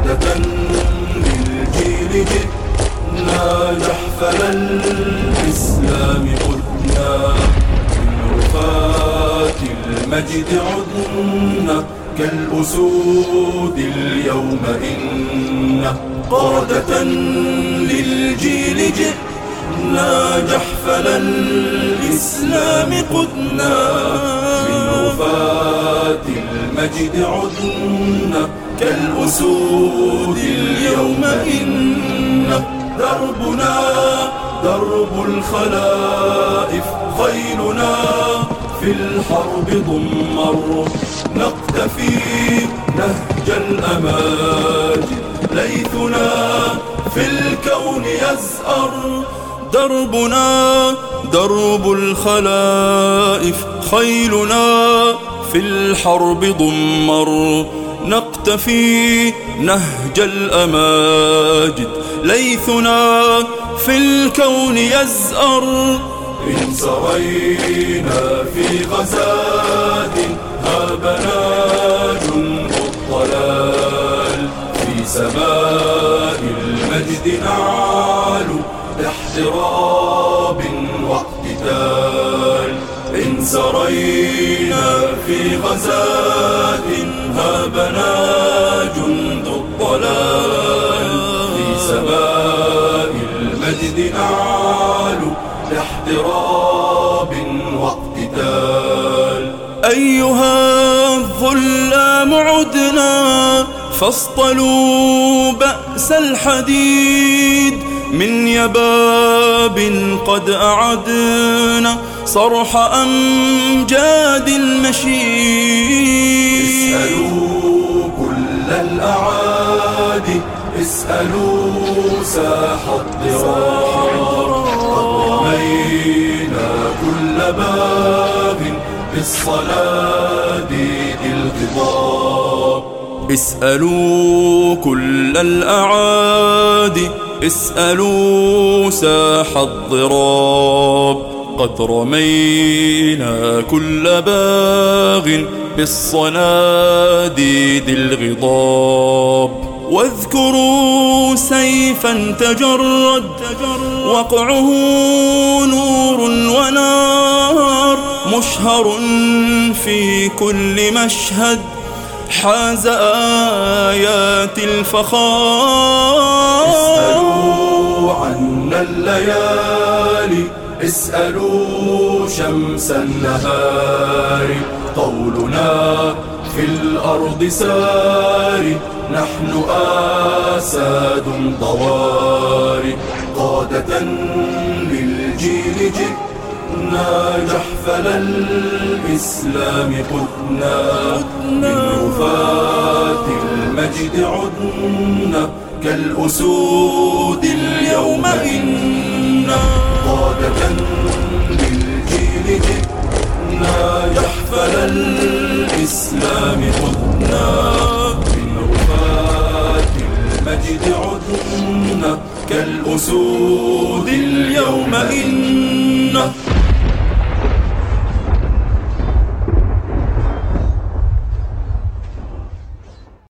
قادة للجيل جئنا جحفل الإسلام قدنا من رفات المجد عدنا كالأسود اليوم إنا قادة للجيل جئنا جحفل الإسلام قدنا من رفات المجد عدنا كالأسود اليوم إنا دربنا درب الخلائف خيلنا في الحرب ضمر نقتفي نهج الأماجد ليثنا في الكون يزأر دربنا درب الخلائف خيلنا في الحرب ضمر نقتفي نهج الأماجد ليثنا في الكون يزأر إن سرينا في غزاة هابنا جند الضلال في سماء المجد نعلو باحتراب واقتتال إن سرينا في غزاة هابنا جند الضلال في سماء المجد نعلو باحتراب واقتتال أيها الظلام عدنا فاصطلوا بأس الحديد من يباب قد أعدنا صرح أمجاد المشيد اسألوا كل الأعادي اسألوا ساح الضرار قد رمينا كل باب بالصناديد الغضاب اسألوا كل الأعادي اسألوا ساح الضراب قد رمينا كل باغ بالصناديد الغضاب واذكروا سيفا تجرد وقعه نور ونار مشهر في كل مشهد حاز آيات الفخار اسألوا عنا الليالي اسألوا شمس النهار طولنا في الأرض ساري نحن آساد طوارئ قادة للجيل جئنا جحفل الإسلام قدنا من رفات المجد عدنا كالأسود اليوم إنا قادة للجيل جئنا جحفل الإسلام قدنا من رفات المجد عدنا كالأسود اليوم إنا